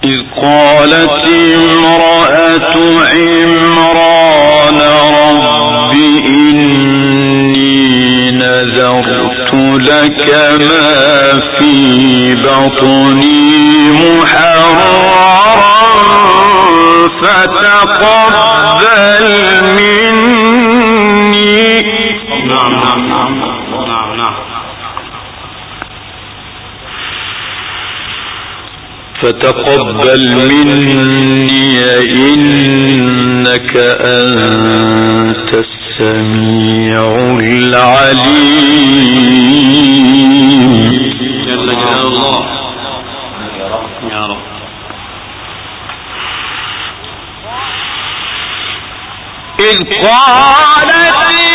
إذ قالت امرأة عمران رب إني نذرت لك ما في بطني محررا فتقبل مني. فتقبل مني إنك أنت السميع العليم. جل جلال الله يا رب. إذ قالت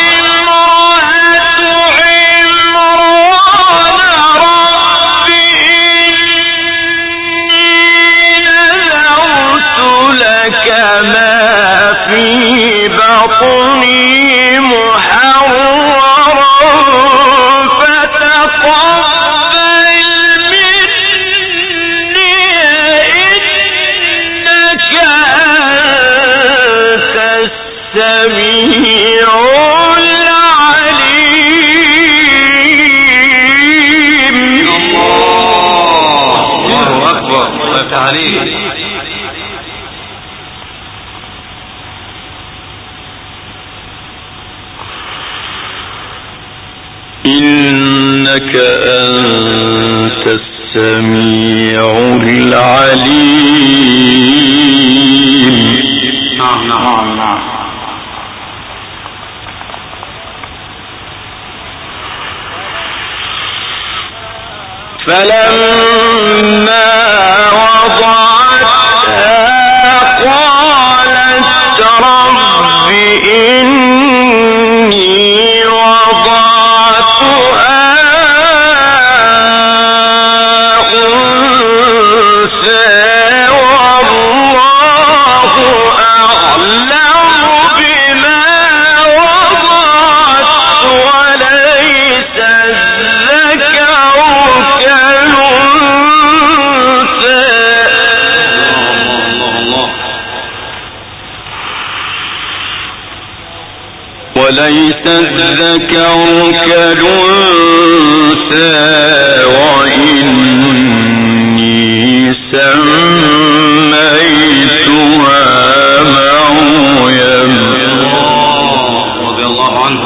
إنك أنت السميع العليم. نعم. فلما وضعتها قالت رب إني وضعتها أنثى والله أعلم بما وضعت وليس الذكر كالأنثى وإني سميتها مريم. رضي الله عنه.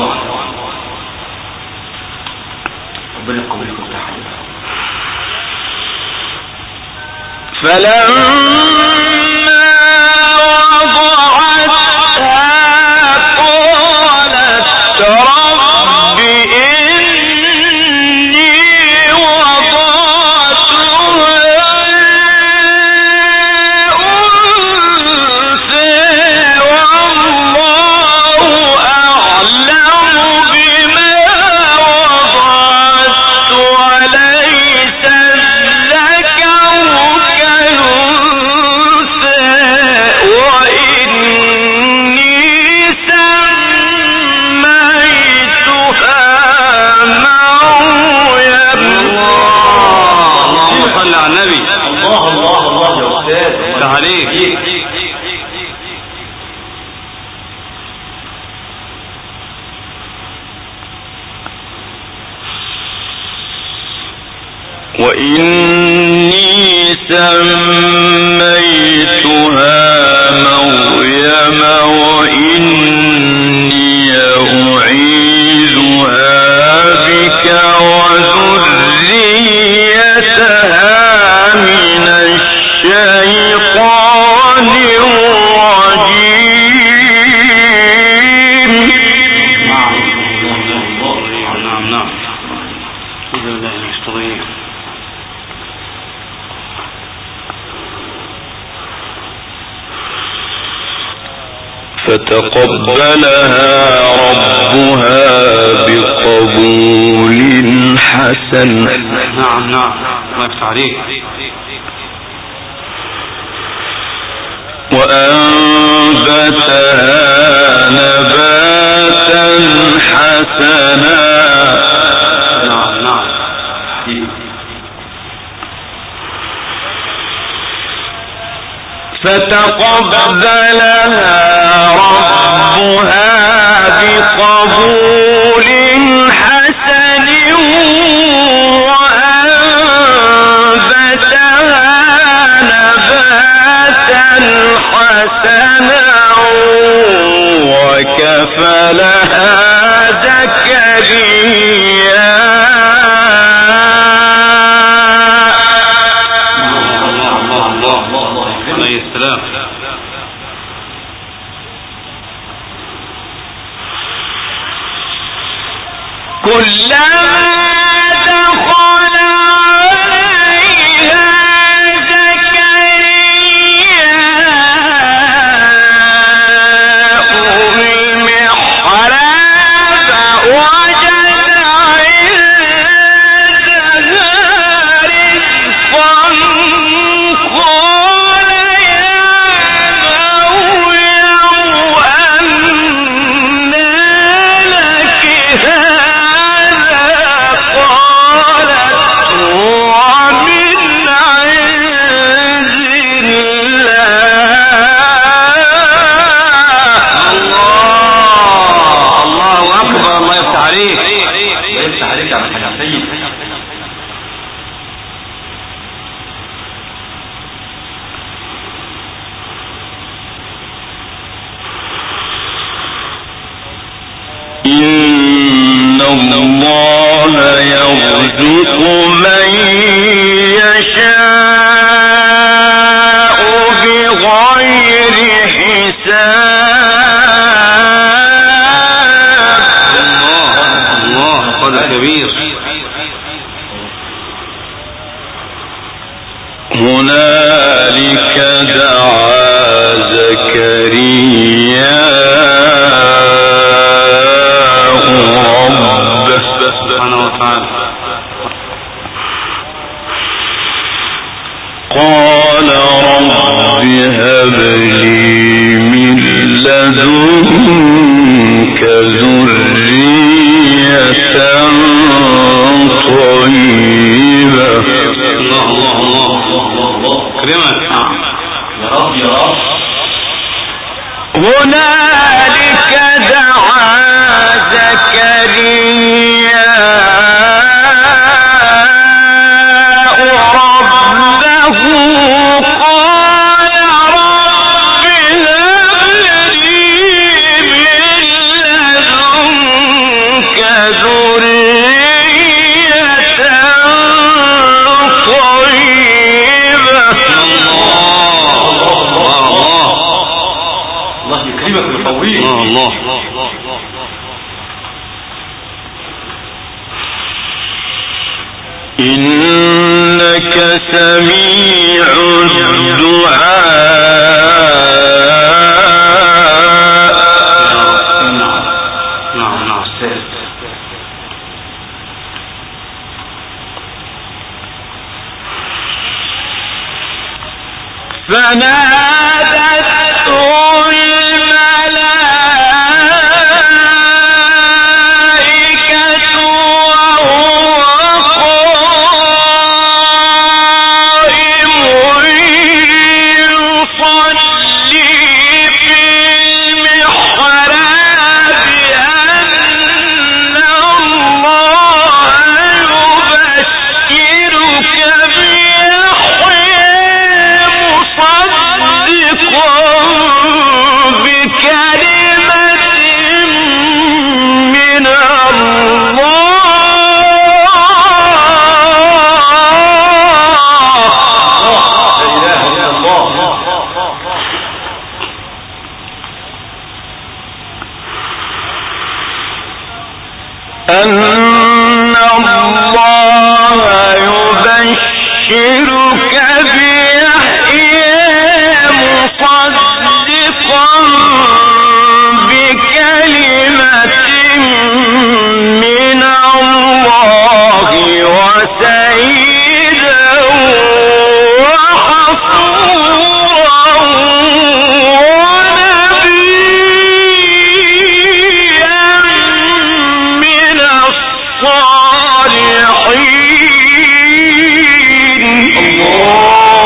وإني سميتها مريم وإني أعيذها بك وذريتها من الشيطان الرجيم. فتقبلها ربها بقبول حسن. نعم الله عليك. وأنبتها نباتا حسنا. فتقبلها ربها بقبول حسن وأنبتها نباتا حسنا وكفلها زكريا كلما دخل عليها زكريا المحراب وجد عندها رزقا قال يا مريم أنى لك هذا قالت هو من عند الله أكبر. الله يفتح عليك. الله يفتح عليك يا عبد السيد. إن الله يرزق من يشاء بغير حساب. الله قدر كبير. هنالك دعا زكريا سبحانه وتعالى. قال رب هب لي من لدنك ذرية طيبة. الله الله الله كريمك يا رب يا رب. هنالك دعا زكريا ربه قال رب هب لي من لدنك ذرية طيبة. الله يكرمك ويقويك. الله إنك سميع الدعاء. نعم فنادته الملائكة وهو قائم يصلي في المحراب أن الله يبشرك بيحيى مصدقا بكلمة من أن الله يبشرك بيحيى مصدقا بكلمة من الله وسيدا وحصورا ونبيا من الصالحين. الله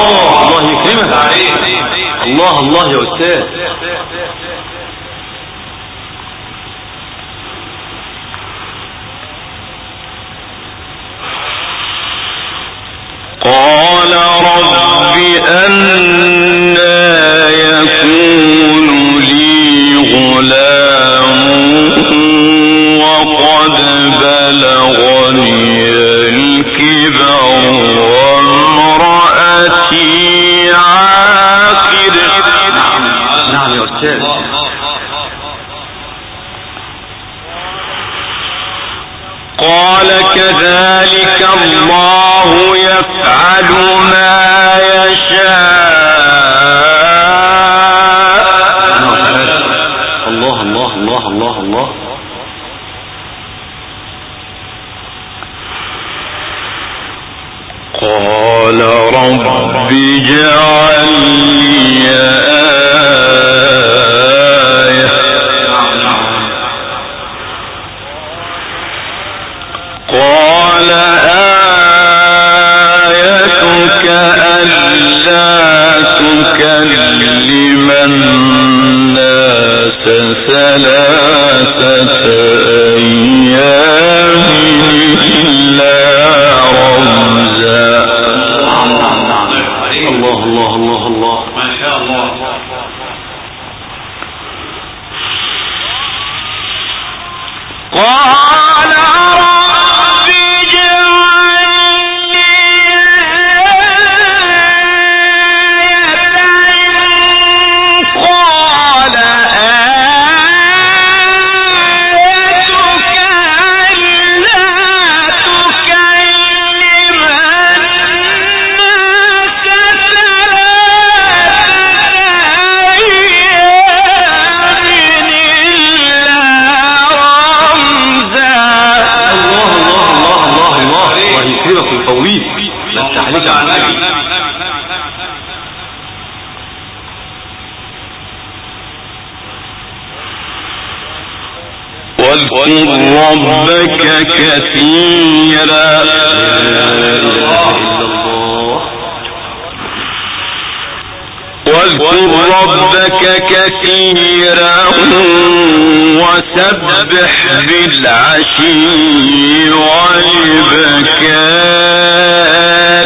الله الله يا أستاذ. قال رب أنى يكون لي غلام وقد بلغني الكبر وامرأتي عاقر. نعم يا أستاذ. قال كذلك الله يفعل ما يشاء. الله الله الله الله الله. قال رب اجعل لي آية. قال آيتك ألا تكلم الناس ثلاثة أيام إلا رمزا. الله الله الله الله ما شاء الله. قال رب اجعل لي آية. قال آيتك ألا تكلم الناس الطويل لا تحرك عن النبي. واذكر ربك كثيرا. واذكر ربك كثيرا وسبح بالعشي والإبكار.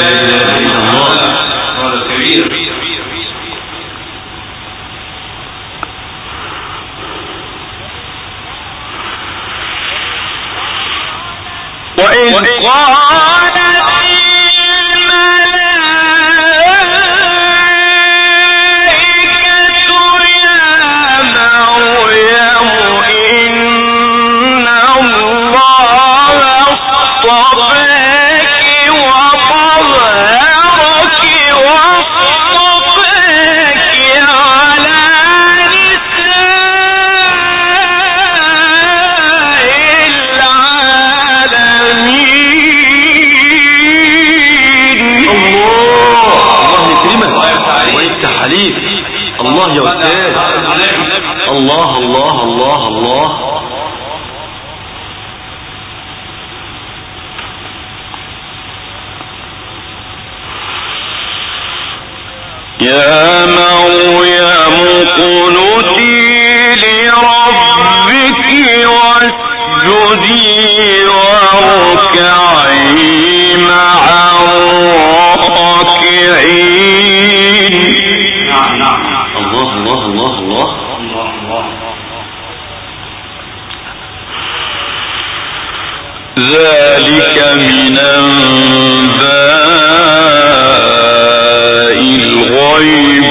وإذ قالت الله يا أستاذ. الله الله الله الله. يا مريم اقنتي لربك واسجدي واركعي مع الراكعين. الله الله الله الله. ذلك من أنباء الغيب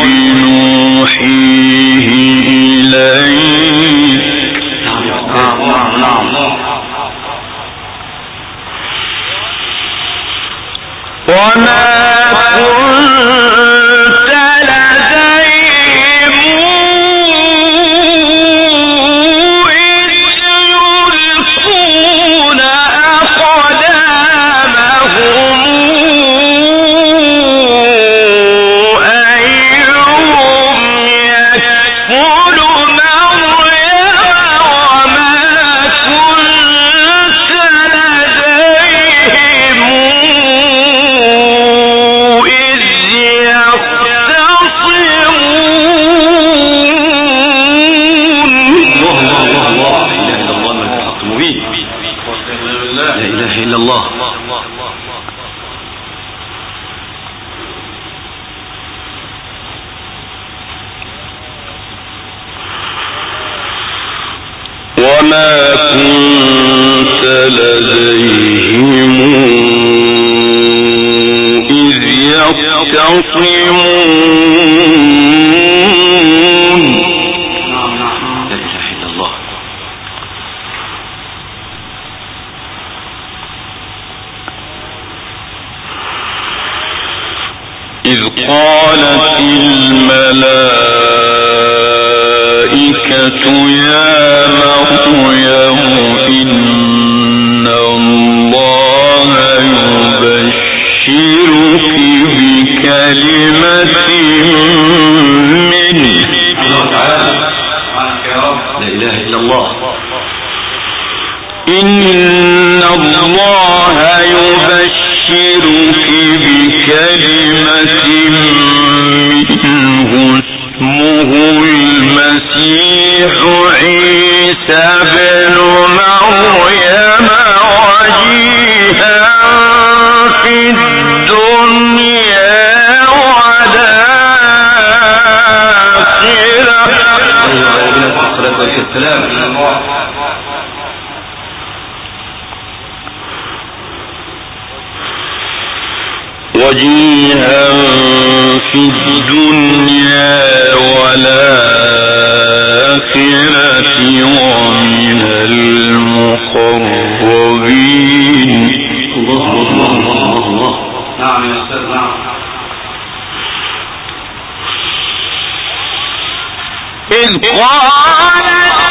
نوحيه إليك. ما كنت لديهم إذ يختصمون. لا إله إلا الله. إذ قالت الملائكة يا مريم إن الله يبشرك بكلمة منه. لا إله إلا الله. إن الله يبشرك بكلمة منه اسمه المسيح عيسى بن مريم وجيها في الدنيا وجيها في الدنيا والآخرة ومن المقربين. الله الله الله الله. نعم يا أستاذ. نعم. إذ قال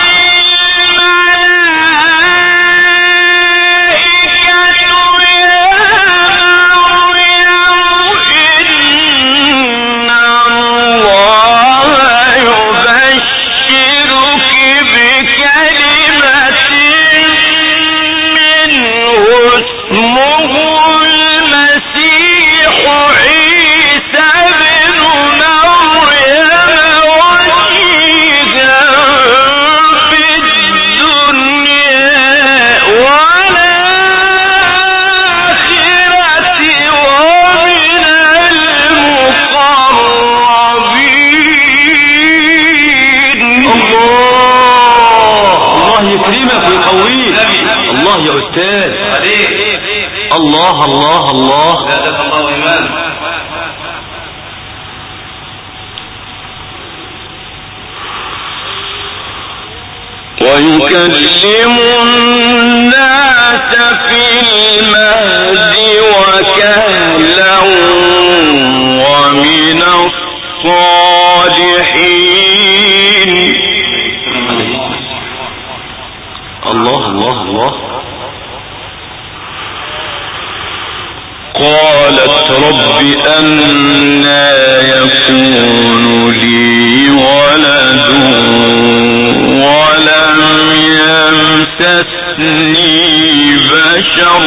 الله الله الله. زادك الله إيمان. ويكلم الناس في المهد وكهلا ومن الصالحين. الله الله الله. قالت رب أنى يكون لي ولد ولم يمسسني بشر.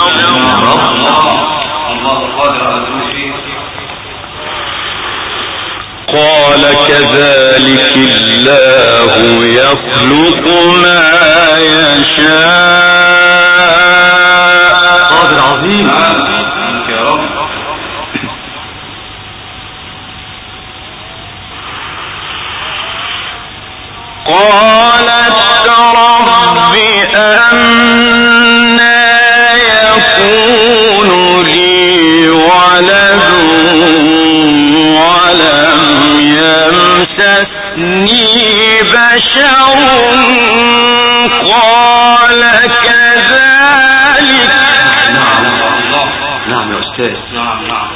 قال كذلك الله يخلق ما يشاء. قادر عظيم. قالت رب أنى يكون لي ولد ولم يمسسني بشر قال كذلك. نعم يا أستاذ. نعم.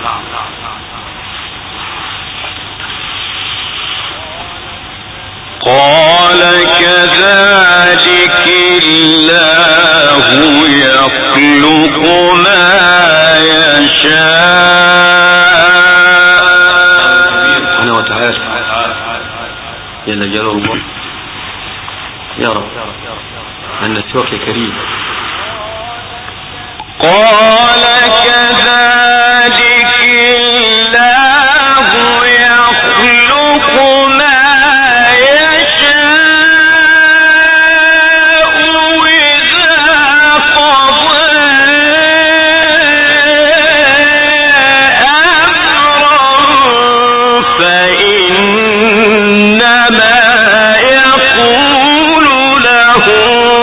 قال كذلك الله يخلق ما يشاء. سبحانه وتعالى جل جلاله الله. يا رب أن نسوك يا كريم. قال كذلك الله يخلق ما يشاء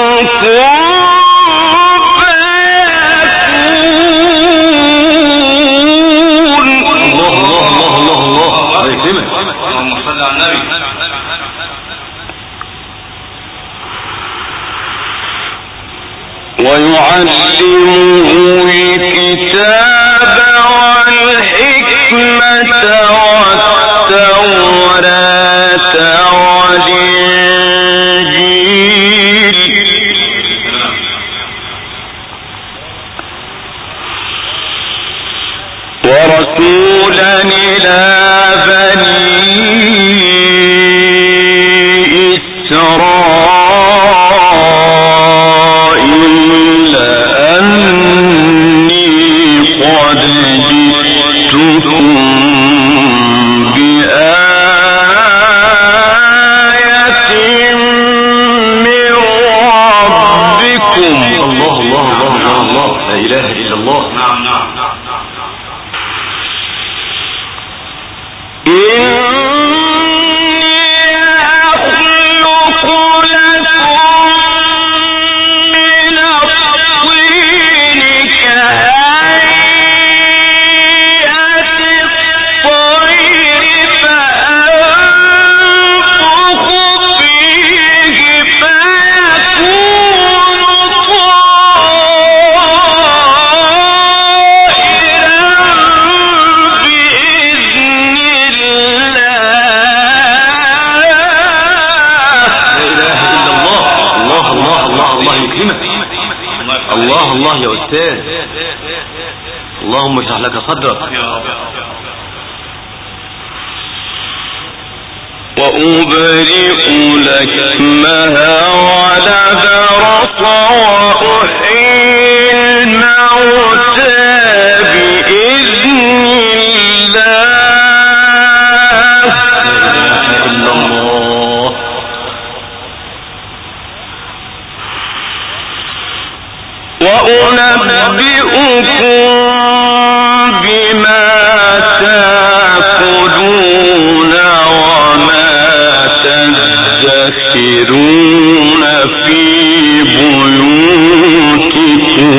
يكرمك. اللهم صل على النبي. ويعلمه الكتاب والحكمة والتوراة والإنجيل ورسولا إلى بني إسرائيل أني قد جئتكم بآية من ربكم. الله الله الله الله، لا إله إلا الله. نعم نعم. الله الله يا أستاذ، اللهم اشرح لك صدرك. وأبرئ لكمها ولبرص وأحيي الموتى بإذن الله وأنبئكم بما تأكلون وما تدخرون في بيوتكم.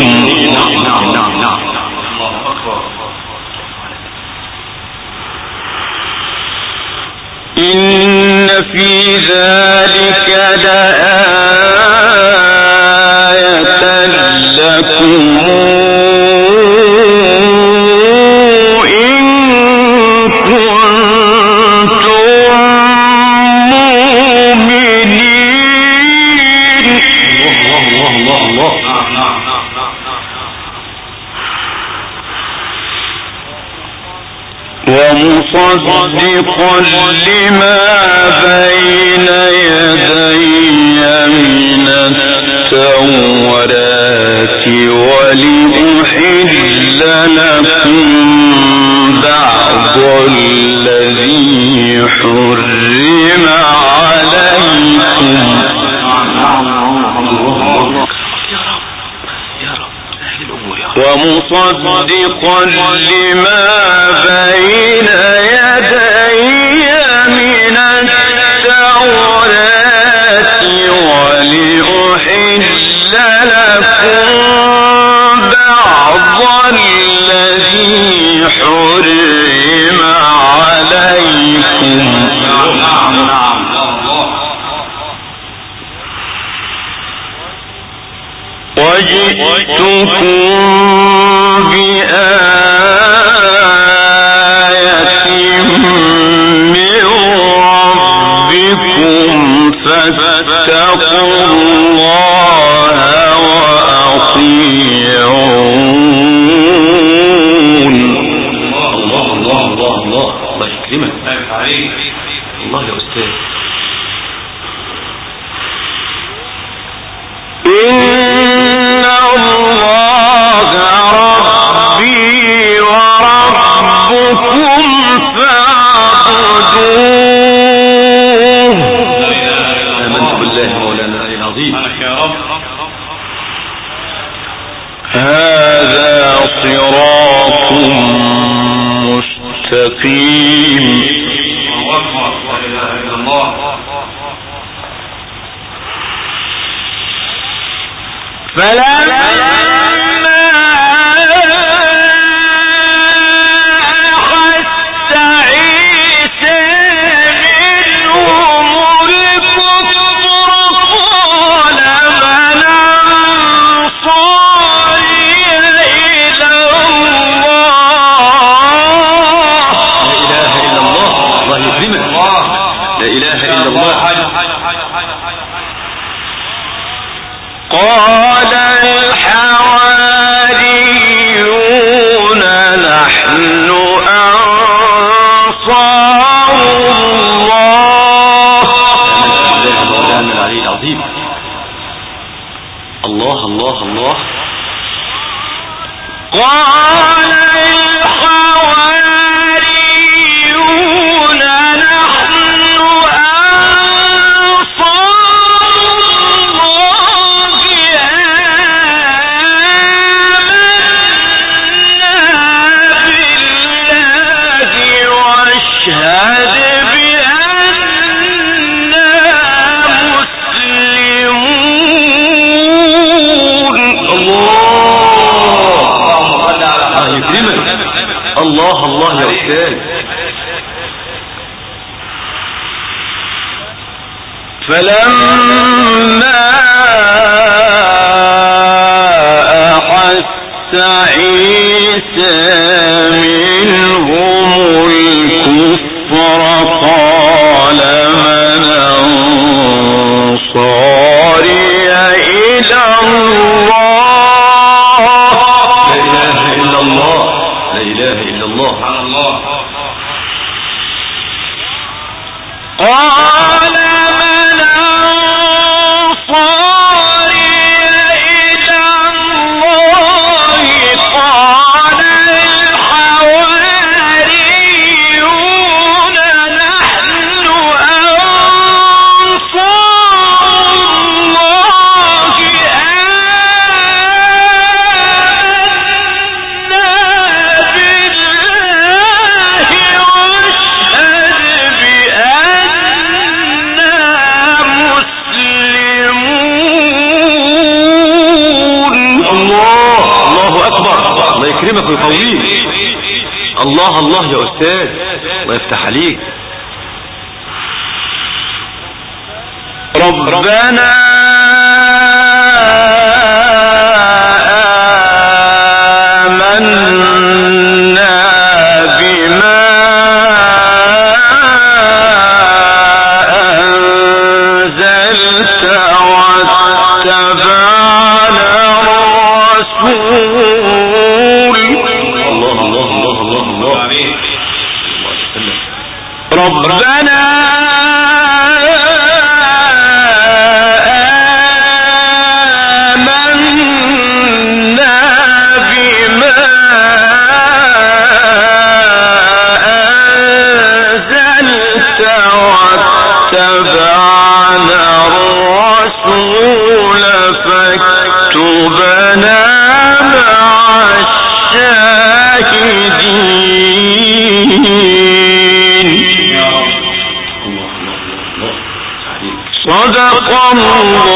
إن في ذلك لآية لكم إن كنتم مؤمنين. الله الله الله. ومصدقا لما بين يدي من التوراة ولأحل لكم بعض الذي حرم عليكم. ومصدقا لما بين يدي من التوراة ولأحل لكم بعض الذي حرم عليكم. وجئتكم بآية من ربكم فاتقوا الله وأطيعون. الله الله الله الله، الله يكرمك. الله يا أستاذ. إن الله ربي وربكم فاعبدوه. آمنت بالله مولانا العظيم. هذا صراط مستقيم. فلما أخذت عيسى يكرمك. لا إله إلا الله. قال الحواريون نحن أنصار الله. مولانا العلي العظيم. الله الله الله. قال الحواريون نحن أنصار الله آمنا بالله واشهد بأننا مسلمون. الله الله يا أستاذ. فلما أحس عيسى منهم الكفر قال من أنصاري إلى الله. لا إله إلا الله. لا إله إلا الله. قال من أنصاري إلى الله قال الحواريون نحن أنصار الله آمنا بالله واشهد بأننا مسلمون. الله أكبر. الله يكرمك ويقويك. الله الله يا أستاذ. الله يفتح عليك. ربنا آمنا بما أنزلت واتبعنا الرسول. الله الله الله الله الله. ربنا آمنا بما أنزلت واتبعنا الرسول فاكتبنا مع الشاهدين. صدق الله